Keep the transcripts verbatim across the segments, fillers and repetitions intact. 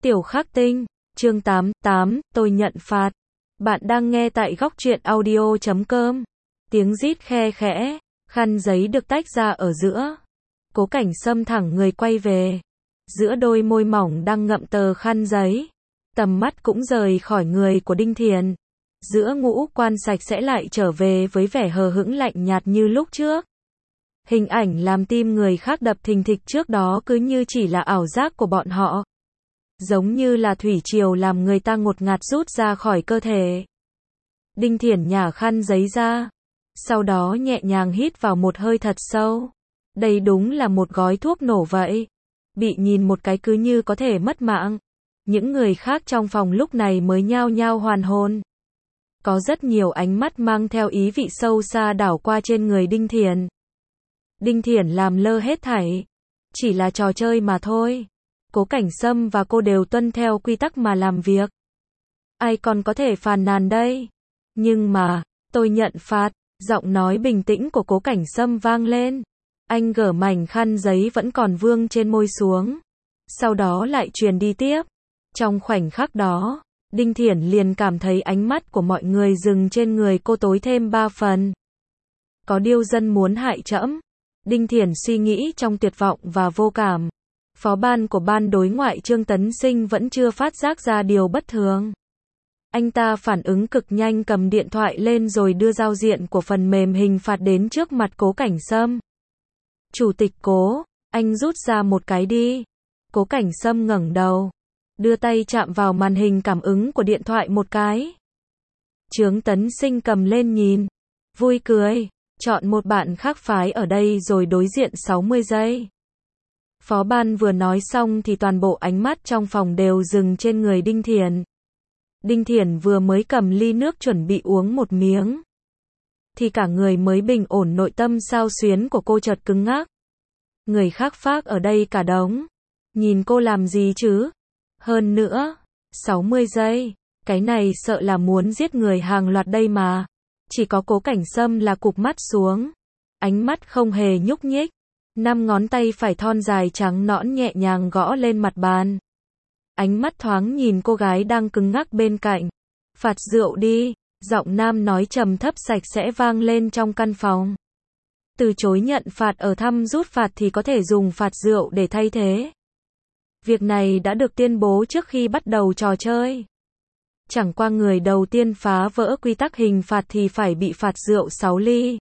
Tiểu Khắc Tinh, chương tám, tám, tôi nhận phạt. Bạn đang nghe tại góc truyện audio chấm com. Tiếng rít khe khẽ, khăn giấy được tách ra ở giữa. Cố Cảnh Sâm thẳng người quay về. Giữa đôi môi mỏng đang ngậm tờ khăn giấy. Tầm mắt cũng rời khỏi người của Đinh Thiền. Giữa ngũ quan sạch sẽ lại trở về với vẻ hờ hững lạnh nhạt như lúc trước. Hình ảnh làm tim người khác đập thình thịch trước đó cứ như chỉ là ảo giác của bọn họ. Giống như là thủy triều làm người ta ngột ngạt rút ra khỏi cơ thể. Đinh Thiển nhả khăn giấy ra. Sau đó nhẹ nhàng hít vào một hơi thật sâu. Đây đúng là một gói thuốc nổ vậy. Bị nhìn một cái cứ như có thể mất mạng. Những người khác trong phòng lúc này mới nhao nhao hoàn hồn. Có rất nhiều ánh mắt mang theo ý vị sâu xa đảo qua trên người Đinh Thiển. Đinh Thiển làm lơ hết thảy. Chỉ là trò chơi mà thôi. Cố Cảnh Sâm và cô đều tuân theo quy tắc mà làm việc. Ai còn có thể phàn nàn đây? Nhưng mà, tôi nhận phạt. Giọng nói bình tĩnh của Cố Cảnh Sâm vang lên. Anh gỡ mảnh khăn giấy vẫn còn vương trên môi xuống. Sau đó lại truyền đi tiếp. Trong khoảnh khắc đó, Đinh Thiển liền cảm thấy ánh mắt của mọi người dừng trên người cô tối thêm ba phần. Có điêu dân muốn hại trẫm. Đinh Thiển suy nghĩ trong tuyệt vọng và vô cảm. Phó ban của ban đối ngoại Trương Tấn Sinh vẫn chưa phát giác ra điều bất thường. Anh ta phản ứng cực nhanh cầm điện thoại lên rồi đưa giao diện của phần mềm hình phạt đến trước mặt Cố Cảnh Sâm. Chủ tịch Cố, anh rút ra một cái đi. Cố Cảnh Sâm ngẩng đầu. Đưa tay chạm vào màn hình cảm ứng của điện thoại một cái. Trương Tấn Sinh cầm lên nhìn. Vui cười. Chọn một bạn khác phái ở đây rồi đối diện sáu mươi giây. Phó ban vừa nói xong thì toàn bộ ánh mắt trong phòng đều dừng trên người Đinh Thiển. Đinh Thiển vừa mới cầm ly nước chuẩn bị uống một miếng. Thì cả người mới bình ổn nội tâm xao xuyến của cô chợt cứng ngắc. Người khác phác ở đây cả đống. Nhìn cô làm gì chứ? Hơn nữa, sáu mươi giây. Cái này sợ là muốn giết người hàng loạt đây mà. Chỉ có Cố Cảnh Sâm là cụp mắt xuống. Ánh mắt không hề nhúc nhích. Năm ngón tay phải thon dài trắng nõn nhẹ nhàng gõ lên mặt bàn. Ánh mắt thoáng nhìn cô gái đang cứng ngắc bên cạnh. Phạt rượu đi. Giọng nam nói trầm thấp sạch sẽ vang lên trong căn phòng. Từ chối nhận phạt ở thăm rút phạt thì có thể dùng phạt rượu để thay thế. Việc này đã được tuyên bố trước khi bắt đầu trò chơi. Chẳng qua người đầu tiên phá vỡ quy tắc hình phạt thì phải bị phạt rượu sáu ly.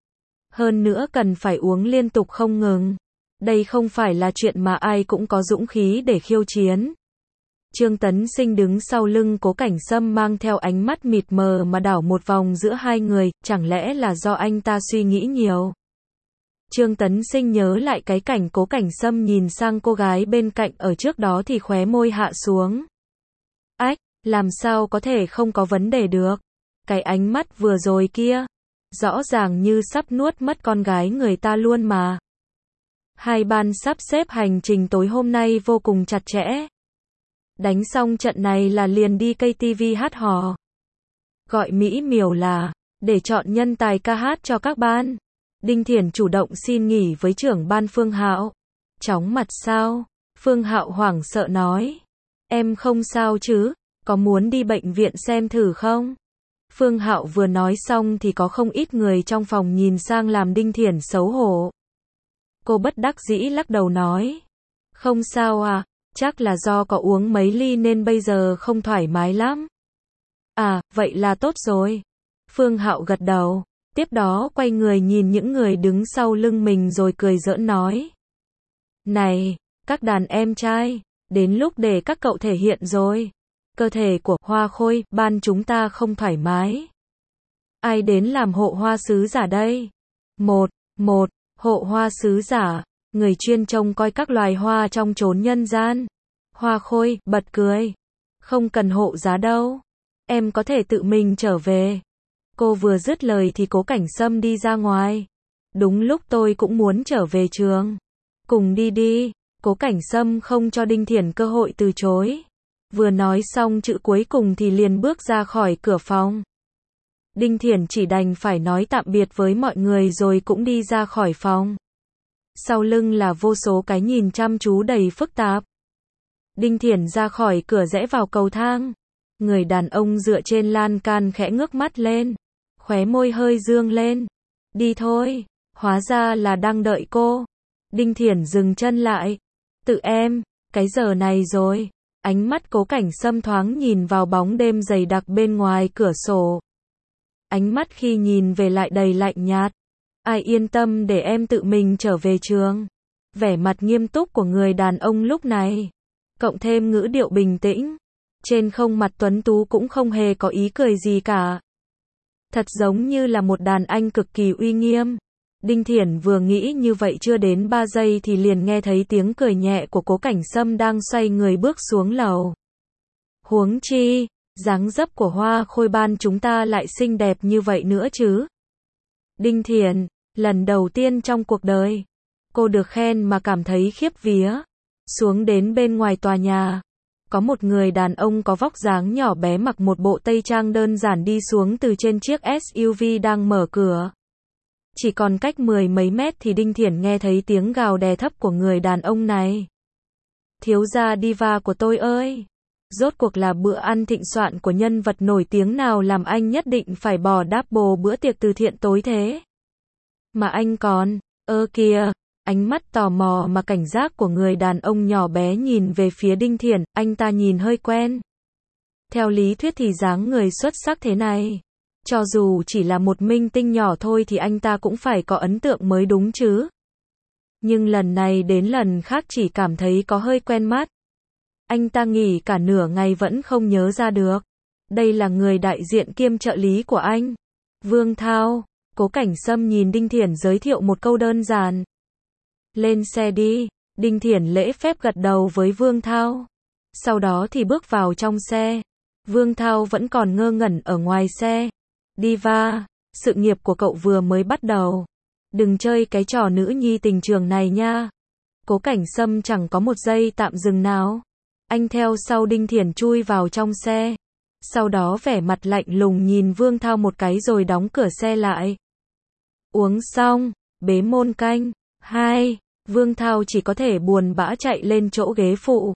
Hơn nữa cần phải uống liên tục không ngừng. Đây không phải là chuyện mà ai cũng có dũng khí để khiêu chiến. Trương Tấn Sinh đứng sau lưng Cố Cảnh Sâm mang theo ánh mắt mịt mờ mà đảo một vòng giữa hai người, chẳng lẽ là do anh ta suy nghĩ nhiều. Trương Tấn Sinh nhớ lại cái cảnh Cố Cảnh Sâm nhìn sang cô gái bên cạnh ở trước đó thì khóe môi hạ xuống. Ách, làm sao có thể không có vấn đề được. Cái ánh mắt vừa rồi kia, rõ ràng như sắp nuốt mất con gái người ta luôn mà. Hai ban sắp xếp hành trình tối hôm nay vô cùng chặt chẽ. Đánh xong trận này là liền đi ca tê vê hát hò. Gọi mỹ miều là, để chọn nhân tài ca hát cho các ban. Đinh Thiển chủ động xin nghỉ với trưởng ban Phương Hạo. Chóng mặt sao? Phương Hạo hoảng sợ nói. Em không sao chứ, có muốn đi bệnh viện xem thử không? Phương Hạo vừa nói xong thì có không ít người trong phòng nhìn sang làm Đinh Thiển xấu hổ. Cô bất đắc dĩ lắc đầu nói. Không sao à, chắc là do có uống mấy ly nên bây giờ không thoải mái lắm. À, vậy là tốt rồi. Phương Hạo gật đầu, tiếp đó quay người nhìn những người đứng sau lưng mình rồi cười giỡn nói. Này, các đàn em trai, đến lúc để các cậu thể hiện rồi. Cơ thể của Hoa Khôi, ban chúng ta không thoải mái. Ai đến làm hộ hoa sứ giả đây? Một, một, hộ hoa sứ giả, người chuyên trông coi các loài hoa trong chốn nhân gian. Hoa Khôi, bật cười. Không cần hộ giá đâu. Em có thể tự mình trở về. Cô vừa dứt lời thì Cố Cảnh Sâm đi ra ngoài. Đúng lúc tôi cũng muốn trở về trường. Cùng đi đi. Cố Cảnh Sâm không cho Đinh Thiển cơ hội từ chối. Vừa nói xong chữ cuối cùng thì liền bước ra khỏi cửa phòng. Đinh Thiển chỉ đành phải nói tạm biệt với mọi người rồi cũng đi ra khỏi phòng. Sau lưng là vô số cái nhìn chăm chú đầy phức tạp. Đinh Thiển ra khỏi cửa rẽ vào cầu thang. Người đàn ông dựa trên lan can khẽ ngước mắt lên. Khóe môi hơi dương lên. Đi thôi. Hóa ra là đang đợi cô. Đinh Thiển dừng chân lại. Tự em, cái giờ này rồi. Ánh mắt Cố Cảnh Sâm thoáng nhìn vào bóng đêm dày đặc bên ngoài cửa sổ. Ánh mắt khi nhìn về lại đầy lạnh nhạt. Ai yên tâm để em tự mình trở về trường. Vẻ mặt nghiêm túc của người đàn ông lúc này, cộng thêm ngữ điệu bình tĩnh, trên không mặt tuấn tú cũng không hề có ý cười gì cả. Thật giống như là một đàn anh cực kỳ uy nghiêm. Đinh Thiển vừa nghĩ như vậy chưa đến ba giây thì liền nghe thấy tiếng cười nhẹ của Cố Cảnh Sâm đang xoay người bước xuống lầu. Huống chi, dáng dấp của Hoa Khôi Ban chúng ta lại xinh đẹp như vậy nữa chứ. Đinh Thiển, lần đầu tiên trong cuộc đời, cô được khen mà cảm thấy khiếp vía. Xuống đến bên ngoài tòa nhà, có một người đàn ông có vóc dáng nhỏ bé mặc một bộ tây trang đơn giản đi xuống từ trên chiếc ét u vê đang mở cửa. Chỉ còn cách mười mấy mét thì Đinh Thiển nghe thấy tiếng gào đè thấp của người đàn ông này. Thiếu gia diva của tôi ơi! Rốt cuộc là bữa ăn thịnh soạn của nhân vật nổi tiếng nào làm anh nhất định phải bỏ double bữa tiệc từ thiện tối thế? Mà anh còn, ơ kìa, ánh mắt tò mò mà cảnh giác của người đàn ông nhỏ bé nhìn về phía Đinh Thiển, anh ta nhìn hơi quen. Theo lý thuyết thì dáng người xuất sắc thế này, cho dù chỉ là một minh tinh nhỏ thôi thì anh ta cũng phải có ấn tượng mới đúng chứ. Nhưng lần này đến lần khác chỉ cảm thấy có hơi quen mắt. Anh ta nghỉ cả nửa ngày vẫn không nhớ ra được. Đây là người đại diện kiêm trợ lý của anh. Vương Thao. Cố Cảnh Sâm nhìn Đinh Thiển giới thiệu một câu đơn giản. Lên xe đi. Đinh Thiển lễ phép gật đầu với Vương Thao. Sau đó thì bước vào trong xe. Vương Thao vẫn còn ngơ ngẩn ở ngoài xe. Diva, sự nghiệp của cậu vừa mới bắt đầu. Đừng chơi cái trò nữ nhi tình trường này nha. Cố Cảnh Sâm chẳng có một giây tạm dừng nào. Anh theo sau Đinh Thiển chui vào trong xe. Sau đó vẻ mặt lạnh lùng nhìn Vương Thao một cái rồi đóng cửa xe lại. Uống xong, bế môn canh. Hai, Vương Thao chỉ có thể buồn bã chạy lên chỗ ghế phụ.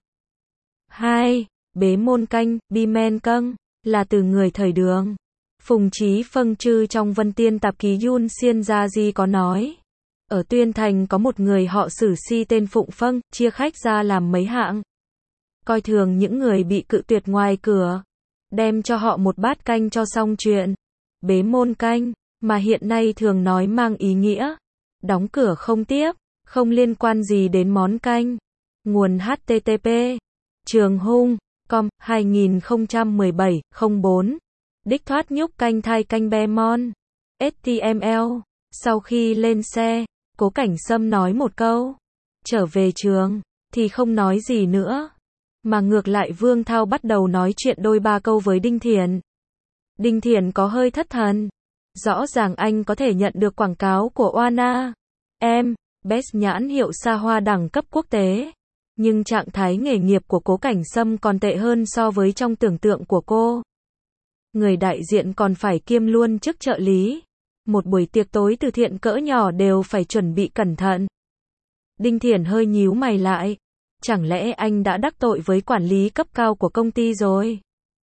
Hai, bế môn canh, bi men căng, là từ người thời Đường. Phùng Chí Phân Trư trong Vân Tiên tạp ký Yun Xiên Gia Di có nói. Ở Tuyên Thành có một người họ Sử Si tên Phụng Phân, chia khách ra làm mấy hạng. Coi thường những người bị cự tuyệt ngoài cửa. Đem cho họ một bát canh cho xong chuyện. Bế môn canh, mà hiện nay thường nói mang ý nghĩa. Đóng cửa không tiếp, không liên quan gì đến món canh. Nguồn H T T P. Trường Hung, com, hai không một bảy, không bốn. Đích thoát nhúc canh thai canh be mon. H T M L. Sau khi lên xe, Cố Cảnh Sâm nói một câu. Trở về trường, thì không nói gì nữa. Mà ngược lại Vương Thao bắt đầu nói chuyện đôi ba câu với Đinh Thiển. Đinh Thiển có hơi thất thần. Rõ ràng anh có thể nhận được quảng cáo của Oana. Em, Best nhãn hiệu xa hoa đẳng cấp quốc tế. Nhưng trạng thái nghề nghiệp của Cố Cảnh Sâm còn tệ hơn so với trong tưởng tượng của cô. Người đại diện còn phải kiêm luôn chức trợ lý. Một buổi tiệc tối từ thiện cỡ nhỏ đều phải chuẩn bị cẩn thận. Đinh Thiển hơi nhíu mày lại. Chẳng lẽ anh đã đắc tội với quản lý cấp cao của công ty rồi?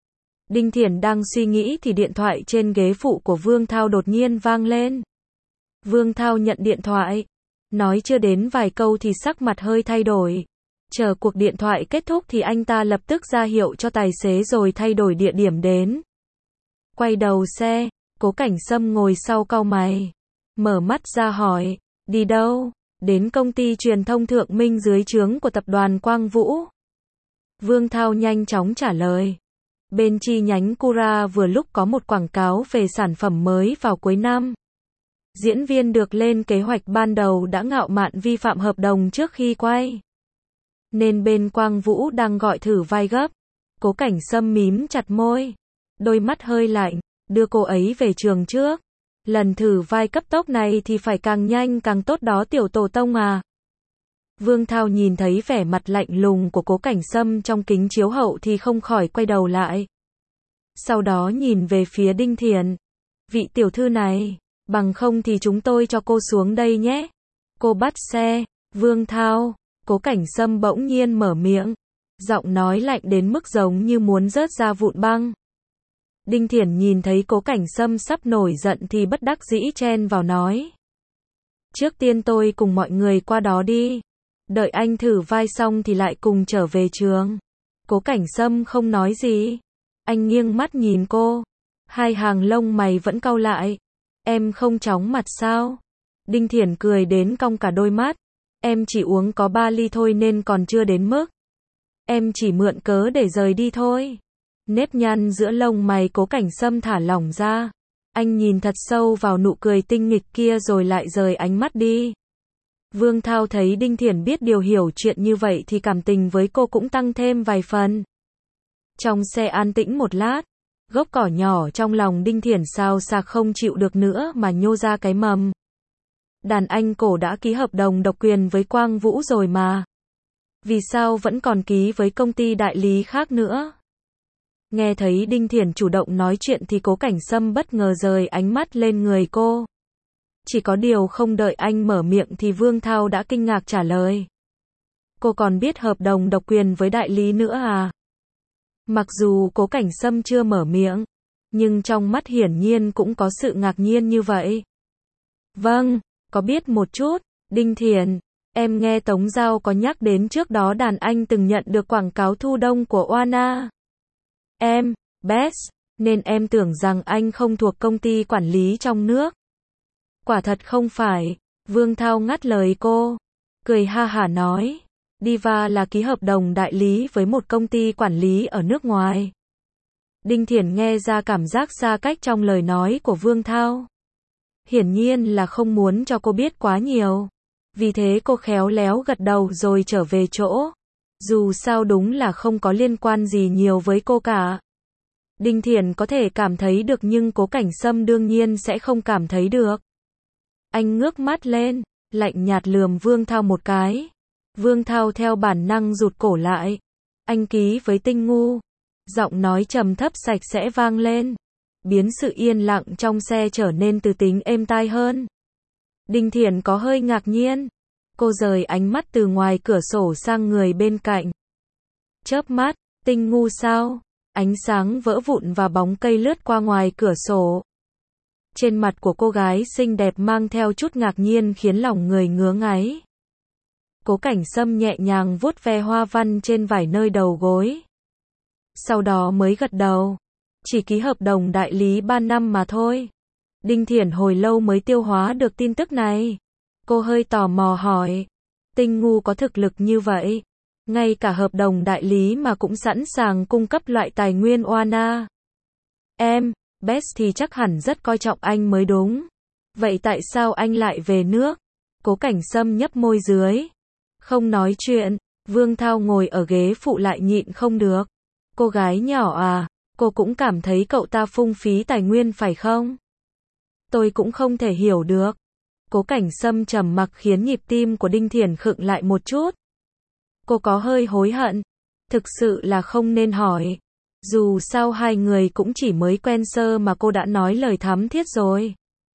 Đinh Thiển đang suy nghĩ thì điện thoại trên ghế phụ của Vương Thao đột nhiên vang lên. Vương Thao nhận điện thoại. Nói chưa đến vài câu thì sắc mặt hơi thay đổi. Chờ cuộc điện thoại kết thúc thì anh ta lập tức ra hiệu cho tài xế rồi thay đổi địa điểm đến. Quay đầu xe, Cố Cảnh Sâm ngồi sau cau mày. Mở mắt ra hỏi, đi đâu? Đến công ty truyền thông Thượng Minh dưới trướng của tập đoàn Quang Vũ. Vương Thao nhanh chóng trả lời. Bên chi nhánh Cura vừa lúc có một quảng cáo về sản phẩm mới vào cuối năm. Diễn viên được lên kế hoạch ban đầu đã ngạo mạn vi phạm hợp đồng trước khi quay. Nên bên Quang Vũ đang gọi thử vai gấp. Cố Cảnh Sâm mím chặt môi. Đôi mắt hơi lạnh, đưa cô ấy về trường trước. Lần thử vai cấp tốc này thì phải càng nhanh càng tốt đó tiểu tổ tông à. Vương Thao nhìn thấy vẻ mặt lạnh lùng của Cố Cảnh Sâm trong kính chiếu hậu thì không khỏi quay đầu lại. Sau đó nhìn về phía Đinh Thiển. Vị tiểu thư này, bằng không thì chúng tôi cho cô xuống đây nhé. Cô bắt xe. Vương Thao. Cố Cảnh Sâm bỗng nhiên mở miệng. Giọng nói lạnh đến mức giống như muốn rớt ra vụn băng. Đinh Thiển nhìn thấy Cố Cảnh Sâm sắp nổi giận thì bất đắc dĩ chen vào nói. Trước tiên tôi cùng mọi người qua đó đi. Đợi anh thử vai xong thì lại cùng trở về trường. Cố Cảnh Sâm không nói gì. Anh nghiêng mắt nhìn cô. Hai hàng lông mày vẫn cau lại. Em không chóng mặt sao? Đinh Thiển cười đến cong cả đôi mắt. Em chỉ uống có ba ly thôi nên còn chưa đến mức. Em chỉ mượn cớ để rời đi thôi. Nếp nhăn giữa lông mày Cố Cảnh Sâm thả lỏng ra. Anh nhìn thật sâu vào nụ cười tinh nghịch kia rồi lại rời ánh mắt đi. Vương Thao thấy Đinh Thiển biết điều hiểu chuyện như vậy thì cảm tình với cô cũng tăng thêm vài phần. Trong xe an tĩnh một lát, gốc cỏ nhỏ trong lòng Đinh Thiển xào xạc không chịu được nữa mà nhô ra cái mầm. Đàn anh cổ đã ký hợp đồng độc quyền với Quang Vũ rồi mà. Vì sao vẫn còn ký với công ty đại lý khác nữa? Nghe thấy Đinh Thiển chủ động nói chuyện thì Cố Cảnh Sâm bất ngờ rời ánh mắt lên người cô. Chỉ có điều không đợi anh mở miệng thì Vương Thao đã kinh ngạc trả lời. Cô còn biết hợp đồng độc quyền với đại lý nữa à? Mặc dù Cố Cảnh Sâm chưa mở miệng, nhưng trong mắt hiển nhiên cũng có sự ngạc nhiên như vậy. Vâng, có biết một chút, Đinh Thiển, em nghe Tống Giao có nhắc đến trước đó đàn anh từng nhận được quảng cáo thu đông của Oana. Em, Best, nên em tưởng rằng anh không thuộc công ty quản lý trong nước. Quả thật không phải, Vương Thao ngắt lời cô, cười ha hả nói, Diva là ký hợp đồng đại lý với một công ty quản lý ở nước ngoài. Đinh Thiển nghe ra cảm giác xa cách trong lời nói của Vương Thao. Hiển nhiên là không muốn cho cô biết quá nhiều. Vì thế cô khéo léo gật đầu rồi trở về chỗ. Dù sao đúng là không có liên quan gì nhiều với cô cả. Đinh Thiển có thể cảm thấy được nhưng Cố Cảnh Sâm đương nhiên sẽ không cảm thấy được. Anh ngước mắt lên, lạnh nhạt lườm Vương Thao một cái. Vương Thao theo bản năng rụt cổ lại. Anh ký với Tinh Ngu. Giọng nói trầm thấp sạch sẽ vang lên. Biến sự yên lặng trong xe trở nên từ tính êm tai hơn. Đinh Thiển có hơi ngạc nhiên. Cô rời ánh mắt từ ngoài cửa sổ sang người bên cạnh. Chớp mắt, Tinh Ngu sao? Ánh sáng vỡ vụn và bóng cây lướt qua ngoài cửa sổ. Trên mặt của cô gái xinh đẹp mang theo chút ngạc nhiên khiến lòng người ngứa ngáy. Cố Cảnh Sâm nhẹ nhàng vuốt ve hoa văn trên vải nơi đầu gối. Sau đó mới gật đầu. Chỉ ký hợp đồng đại lý ba năm mà thôi. Đinh Thiển hồi lâu mới tiêu hóa được tin tức này. Cô hơi tò mò hỏi. Tinh Ngu có thực lực như vậy? Ngay cả hợp đồng đại lý mà cũng sẵn sàng cung cấp loại tài nguyên Oana. Em, Best thì chắc hẳn rất coi trọng anh mới đúng. Vậy tại sao anh lại về nước? Cố Cảnh Sâm nhấp môi dưới. Không nói chuyện, Vương Thao ngồi ở ghế phụ lại nhịn không được. Cô gái nhỏ à, cô cũng cảm thấy cậu ta phung phí tài nguyên phải không? Tôi cũng không thể hiểu được. Cố Cảnh Sâm trầm mặc khiến nhịp tim của Đinh Thiển khựng lại một chút. Cô có hơi hối hận. Thực sự là không nên hỏi. Dù sao hai người cũng chỉ mới quen sơ mà cô đã nói lời thắm thiết rồi.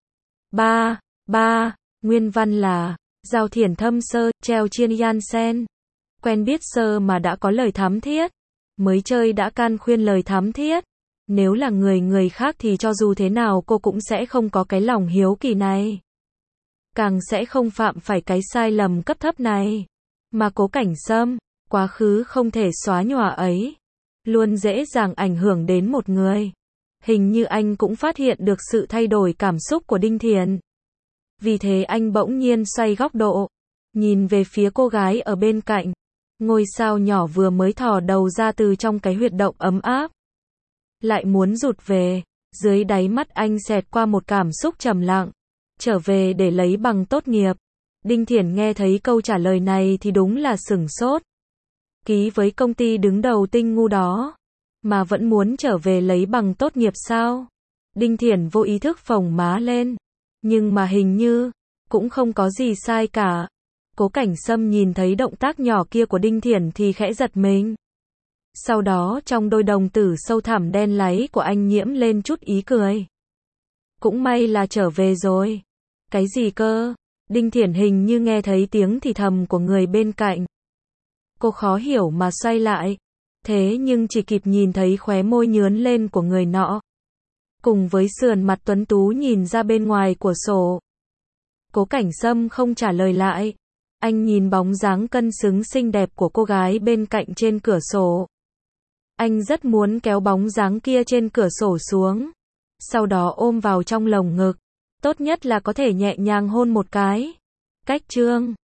Ba, ba, nguyên văn là, Giao Thiển thâm sơ, treo chiên yan sen. Quen biết sơ mà đã có lời thắm thiết. Mới chơi đã can khuyên lời thắm thiết. Nếu là người người khác thì cho dù thế nào cô cũng sẽ không có cái lòng hiếu kỳ này. Càng sẽ không phạm phải cái sai lầm cấp thấp này. Mà Cố Cảnh Sâm, quá khứ không thể xóa nhòa ấy. Luôn dễ dàng ảnh hưởng đến một người. Hình như anh cũng phát hiện được sự thay đổi cảm xúc của Đinh Thiển. Vì thế anh bỗng nhiên xoay góc độ. Nhìn về phía cô gái ở bên cạnh. Ngôi sao nhỏ vừa mới thò đầu ra từ trong cái huyệt động ấm áp. Lại muốn rụt về. Dưới đáy mắt anh xẹt qua một cảm xúc trầm lặng. Trở về để lấy bằng tốt nghiệp. Đinh Thiển nghe thấy câu trả lời này thì đúng là sửng sốt. Ký với công ty đứng đầu Tinh Ngu đó. Mà vẫn muốn trở về lấy bằng tốt nghiệp sao? Đinh Thiển vô ý thức phồng má lên. Nhưng mà hình như, cũng không có gì sai cả. Cố Cảnh Sâm nhìn thấy động tác nhỏ kia của Đinh Thiển thì khẽ giật mình. Sau đó trong đôi đồng tử sâu thẳm đen láy của anh nhiễm lên chút ý cười. Cũng may là trở về rồi. Cái gì cơ? Đinh Thiển hình như nghe thấy tiếng thì thầm của người bên cạnh. Cô khó hiểu mà xoay lại. Thế nhưng chỉ kịp nhìn thấy khóe môi nhướn lên của người nọ. Cùng với sườn mặt tuấn tú nhìn ra bên ngoài của sổ. Cố Cảnh Sâm không trả lời lại. Anh nhìn bóng dáng cân xứng xinh đẹp của cô gái bên cạnh trên cửa sổ. Anh rất muốn kéo bóng dáng kia trên cửa sổ xuống. Sau đó ôm vào trong lồng ngực. Tốt nhất là có thể nhẹ nhàng hôn một cái. Cách chương